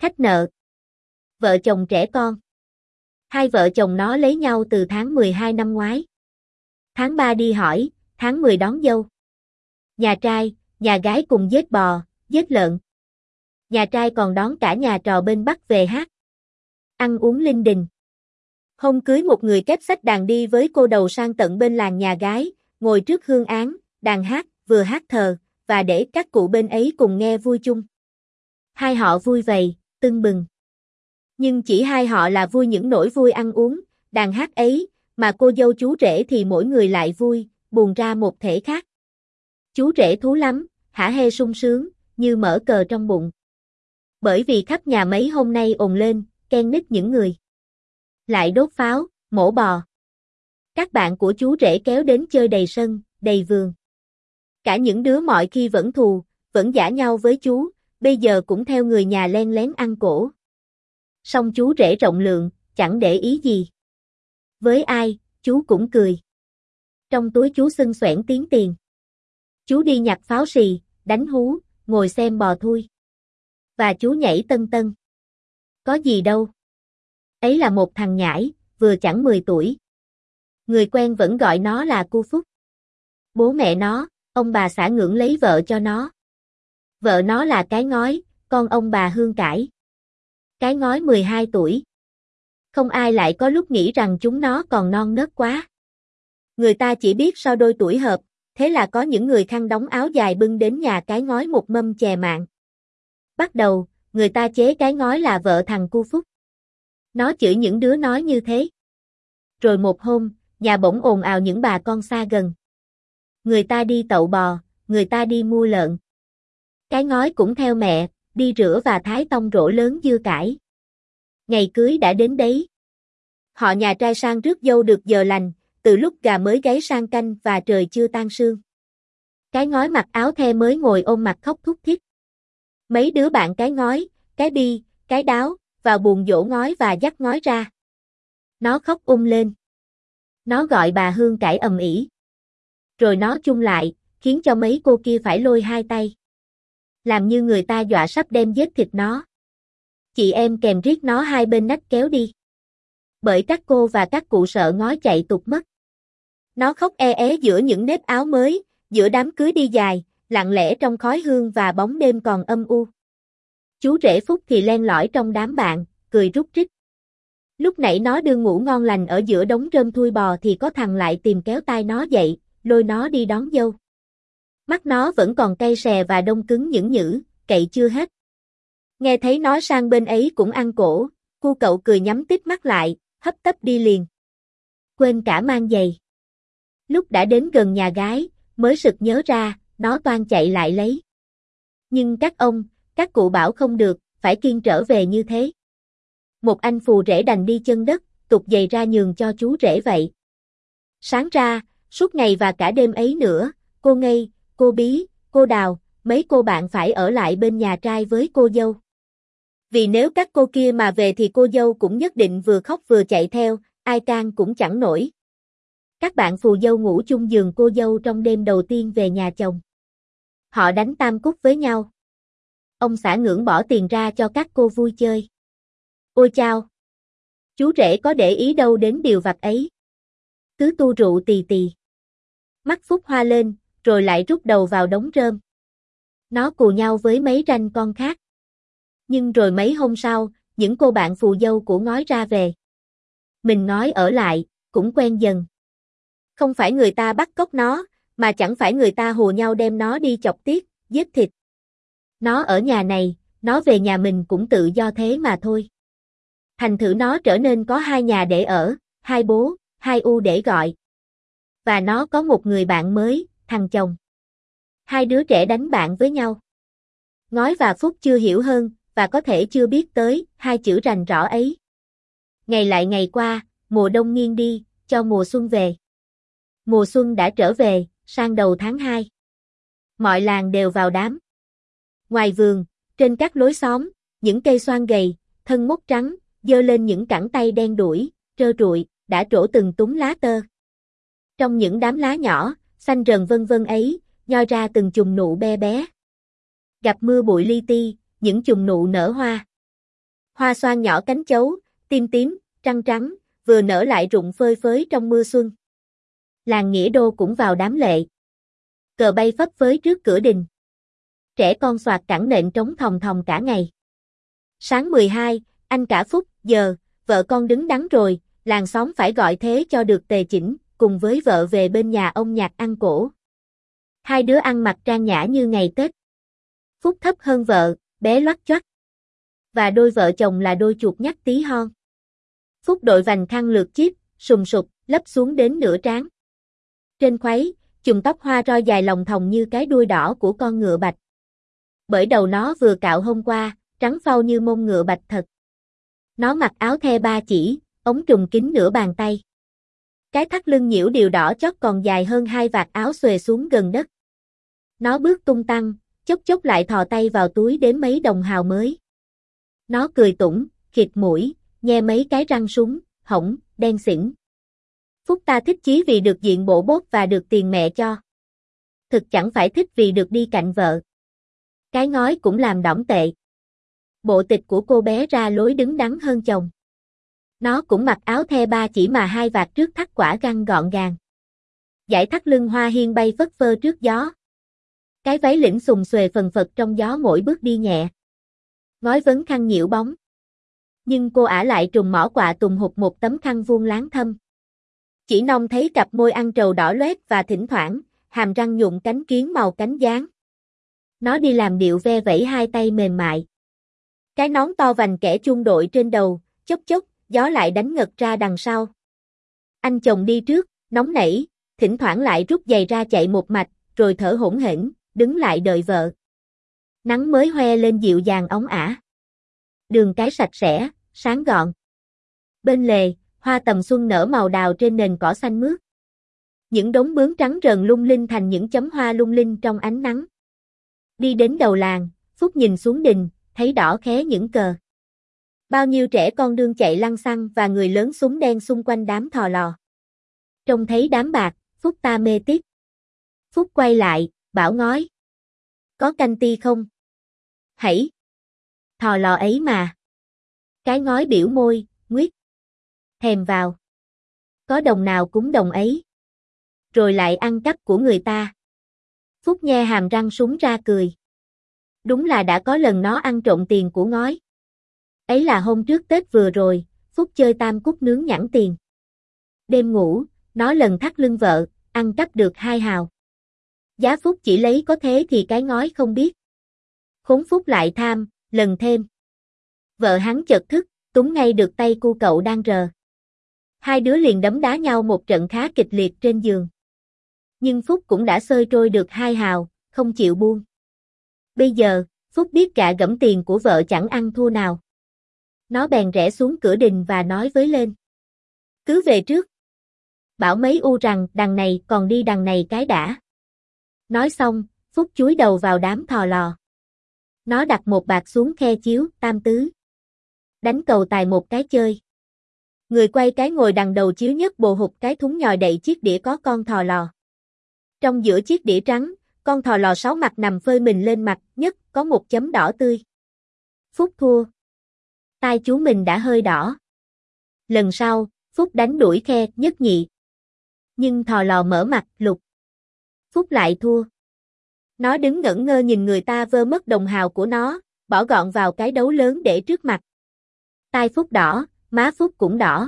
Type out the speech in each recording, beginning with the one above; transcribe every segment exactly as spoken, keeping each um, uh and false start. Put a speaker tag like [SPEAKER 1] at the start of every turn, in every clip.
[SPEAKER 1] Khách nợ. Vợ chồng trẻ con. Hai vợ chồng nó lấy nhau từ tháng mười hai năm ngoái. Tháng ba đi hỏi, tháng mười đón dâu. Nhà trai, nhà gái cùng giết bò, giết lợn. Nhà trai còn đón cả nhà trò bên Bắc về hát. Ăn uống linh đình. Hôm cưới một người kép xách đàn đi với cô đầu sang tận bên làng nhà gái, ngồi trước hương án, đàn hát, vừa hát thờ, và để các cụ bên ấy cùng nghe vui chung. Hai họ vui vầy, tưng bừng. Nhưng chỉ hai họ là vui những nỗi vui ăn uống, đàn hát ấy, mà cô dâu chú rể thì mỗi người lại vui, buồn ra một thể khác. Chú rể thú lắm, hả hê sung sướng, như mở cờ trong bụng. Bởi vì khắp nhà mấy hôm nay ồn lên, ken nít những người. Lại đốt pháo, mổ bò. Các bạn của chú rể kéo đến chơi đầy sân, đầy vườn. Cả những đứa mọi khi vẫn thù, vẫn giả nhau với chú, bây giờ cũng theo người nhà len lén ăn cổ. Song chú rể rộng lượng, chẳng để ý gì. Với ai, chú cũng cười. Trong túi chú xưng xoẻn tiếng tiền. Chú đi nhặt pháo xì, đánh hú, ngồi xem bò thui. Và chú nhảy tân tân. Có gì đâu. Ấy là một thằng nhãi, vừa chẳng mười tuổi. Người quen vẫn gọi nó là cu Phúc. Bố mẹ nó, ông bà xã ngưỡng lấy vợ cho nó. Vợ nó là cái ngói, con ông bà Hương Cải. Cái ngói mười hai tuổi. Không ai lại có lúc nghĩ rằng chúng nó còn non nớt quá. Người ta chỉ biết sau đôi tuổi hợp, thế là có những người khăn đóng áo dài bưng đến nhà cái ngói một mâm chè mạn. Bắt đầu, người ta chế cái ngói là vợ thằng cu Phúc. Nó chửi những đứa nói như thế. Rồi một hôm, nhà bỗng ồn ào những bà con xa gần. Người ta đi tậu bò, người ta đi mua lợn. Cái ngói cũng theo mẹ, đi rửa và thái tông rổ lớn dưa cải. Ngày cưới đã đến đấy. Họ nhà trai sang rước dâu được giờ lành, từ lúc gà mới gáy sang canh và trời chưa tan sương. Cái ngói mặc áo the mới ngồi ôm mặt khóc thút thít. Mấy đứa bạn cái ngói, cái bi, cái đáo, vào buồng dỗ ngói và dắt ngói ra. Nó khóc um lên. Nó gọi bà Hương Cải ầm ĩ. Rồi nó chung lại, khiến cho mấy cô kia phải lôi hai tay. Làm như người ta dọa sắp đem giết thịt nó. Chị em kèm riết nó hai bên nách kéo đi. Bởi các cô và các cụ sợ ngói chạy tụt mất. Nó khóc e é giữa những nếp áo mới, giữa đám cưới đi dài, lặng lẽ trong khói hương và bóng đêm còn âm u. Chú rể Phúc thì len lỏi trong đám bạn, cười rúc rích. Lúc nãy nó đương ngủ ngon lành ở giữa đống rơm thui bò thì có thằng lại tìm kéo tay nó dậy, lôi nó đi đón dâu. Mắt nó vẫn còn cay xè và đông cứng những nhữ, cậy chưa hết. Nghe thấy nó sang bên ấy cũng ăn cổ, cu cậu cười nhắm tít mắt lại, hấp tấp đi liền. Quên cả mang giày. Lúc đã đến gần nhà gái, mới sực nhớ ra, nó toan chạy lại lấy. Nhưng các ông, các cụ bảo không được, phải kiêng trở về như thế. Một anh phù rể đành đi chân đất, tục giày ra nhường cho chú rể vậy. Sáng ra, suốt ngày và cả đêm ấy nữa, cô Ngây, cô Bí, cô Đào, mấy cô bạn phải ở lại bên nhà trai với cô dâu. Vì nếu các cô kia mà về thì cô dâu cũng nhất định vừa khóc vừa chạy theo, ai can cũng chẳng nổi. Các bạn phù dâu ngủ chung giường cô dâu trong đêm đầu tiên về nhà chồng. Họ đánh tam cúc với nhau. Ông xã ngưỡng bỏ tiền ra cho các cô vui chơi. Ôi chao! Chú rể có để ý đâu đến điều vặt ấy. Cứ tu rượu tì tì. Mắt Phúc hoa lên, rồi lại rút đầu vào đống rơm. Nó cù nhau với mấy ranh con khác. Nhưng rồi mấy hôm sau, những cô bạn phù dâu của ngói ra về. Mình ngói ở lại, cũng quen dần. Không phải người ta bắt cóc nó, mà chẳng phải người ta hùa nhau đem nó đi chọc tiết, giết thịt. Nó ở nhà này, nó về nhà mình cũng tự do thế mà thôi. Thành thử nó trở nên có hai nhà để ở, hai bố, hai u để gọi. Và nó có một người bạn mới, thằng chồng. Hai đứa trẻ đánh bạn với nhau. Ngói và Phúc chưa hiểu hơn, và có thể chưa biết tới hai chữ rành rõ ấy. Ngày lại ngày qua, mùa đông nghiêng đi, cho mùa xuân về. Mùa xuân đã trở về, sang đầu tháng hai. Mọi làng đều vào đám. Ngoài vườn, trên các lối xóm, những cây xoan gầy, thân mốt trắng, giơ lên những cẳng tay đen đủi, trơ trụi, đã trổ từng túm lá tơ. Trong những đám lá nhỏ, xanh rần vân vân ấy, nhoi ra từng chùm nụ be bé. Gặp mưa bụi li ti, những chùm nụ nở hoa. Hoa xoan nhỏ cánh chấu, tim tím, trăng trắng, vừa nở lại rụng phơi phới trong mưa xuân. Làng Nghĩa Đô cũng vào đám lệ. Cờ bay phấp phới trước cửa đình. Trẻ con soạt cẳng nện trống thòng thòng cả ngày. Sáng mười hai, anh cả Phúc, giờ, vợ con đứng đắn rồi, làng xóm phải gọi thế cho được tề chỉnh, cùng với vợ về bên nhà ông Nhạc ăn cổ. Hai đứa ăn mặc trang nhã như ngày Tết. Phúc thấp hơn vợ, bé loắt choắt. Và đôi vợ chồng là đôi chuột nhắt tí hon. Phúc đội vành khăn lược chíp, sùng sục, lấp xuống đến nửa trán. Trên khuấy, chùm tóc hoa roi dài lồng thòng như cái đuôi đỏ của con ngựa bạch. Bởi đầu nó vừa cạo hôm qua, trắng phau như mông ngựa bạch thật. Nó mặc áo the ba chỉ, ống trùng kín nửa bàn tay. Cái thắt lưng nhiễu điều đỏ chót còn dài hơn hai vạt áo xuề xuống gần đất. Nó bước tung tăng, chốc chốc lại thò tay vào túi đếm mấy đồng hào mới. Nó cười tủm, khịt mũi, nhe mấy cái răng súng, hỏng, đen xỉn. Phúc ta thích chí vì được diện bộ bốt và được tiền mẹ cho. Thực chẳng phải thích vì được đi cạnh vợ. Cái ngói cũng làm đỏng tệ. Bộ tịch của cô bé ra lối đứng đắn hơn chồng. Nó cũng mặc áo the ba chỉ mà hai vạt trước thắt quả găng gọn gàng. Dải thắt lưng hoa hiên bay phất phơ trước gió. Cái váy lĩnh xùng xuề phần phật trong gió mỗi bước đi nhẹ. Ngói vấn khăn nhiễu bóng. Nhưng cô ả lại trùng mỏ quạ tùng hụt một tấm khăn vuông láng thâm. Chỉ nông thấy cặp môi ăn trầu đỏ loét và thỉnh thoảng, hàm răng nhuộm cánh kiến màu cánh gián. Nó đi làm điệu ve vẫy hai tay mềm mại. Cái nón to vành kẻ chuông đội trên đầu, chốc chốc, gió lại đánh ngật ra đằng sau. Anh chồng đi trước, nóng nảy, thỉnh thoảng lại rút giày ra chạy một mạch, rồi thở hổn hển, đứng lại đợi vợ. Nắng mới hoe lên dịu dàng óng ả. Đường cái sạch sẽ, sáng gọn. Bên lề, hoa tầm xuân nở màu đào trên nền cỏ xanh mướt. Những đống bướm trắng rờn lung linh thành những chấm hoa lung linh trong ánh nắng. Đi đến đầu làng, Phúc nhìn xuống đình, thấy đỏ khé những cờ. Bao nhiêu trẻ con đương chạy lăng xăng và người lớn súng đen xung quanh đám thò lò. Trông thấy đám bạc, Phúc ta mê tít. Phúc quay lại, bảo ngói. Có canh ti không? Hãy. Thò lò ấy mà. Cái ngói biểu môi, nguyết. Thèm vào. Có đồng nào cúng đồng ấy. Rồi lại ăn cắp của người ta. Phúc nhe hàm răng súng ra cười. Đúng là đã có lần nó ăn trộm tiền của ngói. Ấy là hôm trước Tết vừa rồi, Phúc chơi tam cúc nướng nhẵn tiền. Đêm ngủ, nó lần thắt lưng vợ, ăn cắp được hai hào. Giá Phúc chỉ lấy có thế thì cái ngói không biết. Khốn Phúc lại tham, lần thêm. Vợ hắn chợt thức, túm ngay được tay cu cậu đang rờ. Hai đứa liền đấm đá nhau một trận khá kịch liệt trên giường. Nhưng Phúc cũng đã xơi trôi được hai hào, không chịu buông. Bây giờ, Phúc biết gạ gẫm tiền của vợ chẳng ăn thua nào. Nó bèn rẽ xuống cửa đình và nói với lên. Cứ về trước. Bảo mấy u rằng đằng này còn đi đằng này cái đã. Nói xong, Phúc chúi đầu vào đám thò lò. Nó đặt một bạc xuống khe chiếu, tam tứ. Đánh cầu tài một cái chơi. Người quay cái ngồi đằng đầu chiếu nhất bồ hụt cái thúng nhòi đậy chiếc đĩa có con thò lò. Trong giữa chiếc đĩa trắng, con thò lò sáu mặt nằm phơi mình lên mặt nhất, có một chấm đỏ tươi. Phúc thua. Tai chú mình đã hơi đỏ. Lần sau, Phúc đánh đuổi khe nhất nhị. Nhưng thò lò mở mặt lục. Phúc lại thua. Nó đứng ngẩn ngơ nhìn người ta vơ mất đồng hào của nó, bỏ gọn vào cái đấu lớn để trước mặt. Tai Phúc đỏ, má Phúc cũng đỏ.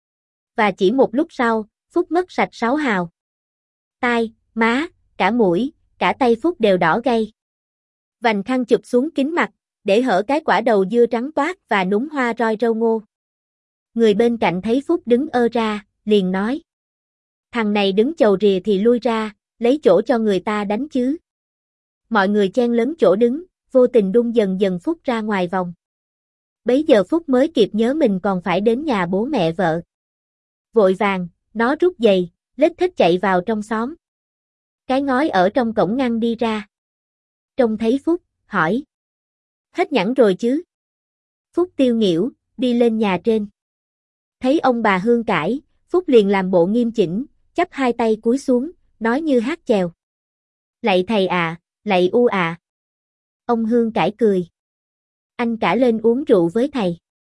[SPEAKER 1] Và chỉ một lúc sau, Phúc mất sạch sáu hào. Tai, má, cả mũi, cả tay Phúc đều đỏ gay. Vành khăn chụp xuống kính mặt, để hở cái quả đầu dưa trắng toát và núm hoa roi râu ngô. Người bên cạnh thấy Phúc đứng ơ ra, liền nói. Thằng này đứng chầu rìa thì lui ra, lấy chỗ cho người ta đánh chứ. Mọi người chen lấn chỗ đứng, vô tình đung dần dần Phúc ra ngoài vòng. Bấy giờ Phúc mới kịp nhớ mình còn phải đến nhà bố mẹ vợ. Vội vàng, nó rút giày, lết thết chạy vào trong xóm. Cái ngói ở trong cổng ngăn đi ra. Trông thấy Phúc, hỏi. Hết nhẵn rồi chứ? Phúc tiêu nghỉu, đi lên nhà trên. Thấy ông bà Hương cãi, Phúc liền làm bộ nghiêm chỉnh, chắp hai tay cúi xuống, nói như hát chèo. Lạy thầy à, lạy u à. Ông Hương cãi cười. Anh cả lên uống rượu với thầy.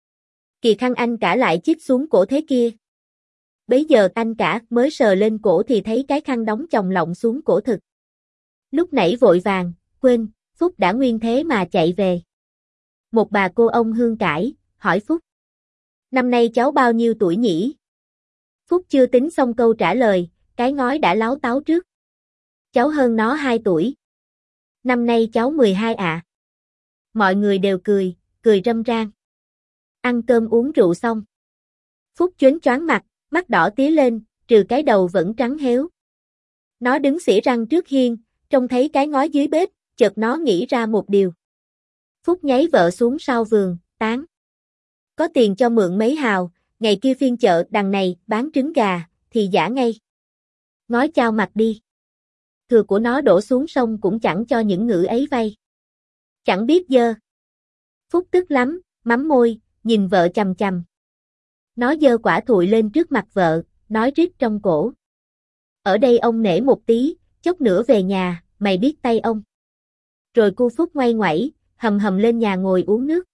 [SPEAKER 1] Kỳ khăn anh cả lại chích xuống cổ thế kia. Bấy giờ anh cả mới sờ lên cổ thì thấy cái khăn đóng chồng lọng xuống cổ thực. Lúc nãy vội vàng, quên, Phúc đã nguyên thế mà chạy về. Một bà cô ông hương cải, hỏi Phúc. Năm nay cháu bao nhiêu tuổi nhỉ? Phúc chưa tính xong câu trả lời, cái ngói đã láo táo trước. Cháu hơn nó hai tuổi. Năm nay cháu mười hai ạ. À. Mọi người đều cười, cười râm ran. Ăn cơm uống rượu xong. Phúc choáng choáng mặt, mắt đỏ tía lên, trừ cái đầu vẫn trắng héo. Nó đứng xỉa răng trước hiên, trông thấy cái ngói dưới bếp, chợt nó nghĩ ra một điều. Phúc nháy vợ xuống sau vườn, tán. Có tiền cho mượn mấy hào, ngày kia phiên chợ đằng này bán trứng gà, thì giả ngay. Ngói chao mặt đi. Thừa của nó đổ xuống sông cũng chẳng cho những ngữ ấy vay. Chẳng biết dơ. Phúc tức lắm, mắm môi, nhìn vợ chằm chằm. Nó giơ quả thụi lên trước mặt vợ, nói rít trong cổ. Ở đây ông nể một tí, chốc nữa về nhà, mày biết tay ông. Rồi cu Phúc ngoay ngoẩy, hầm hầm lên nhà ngồi uống nước.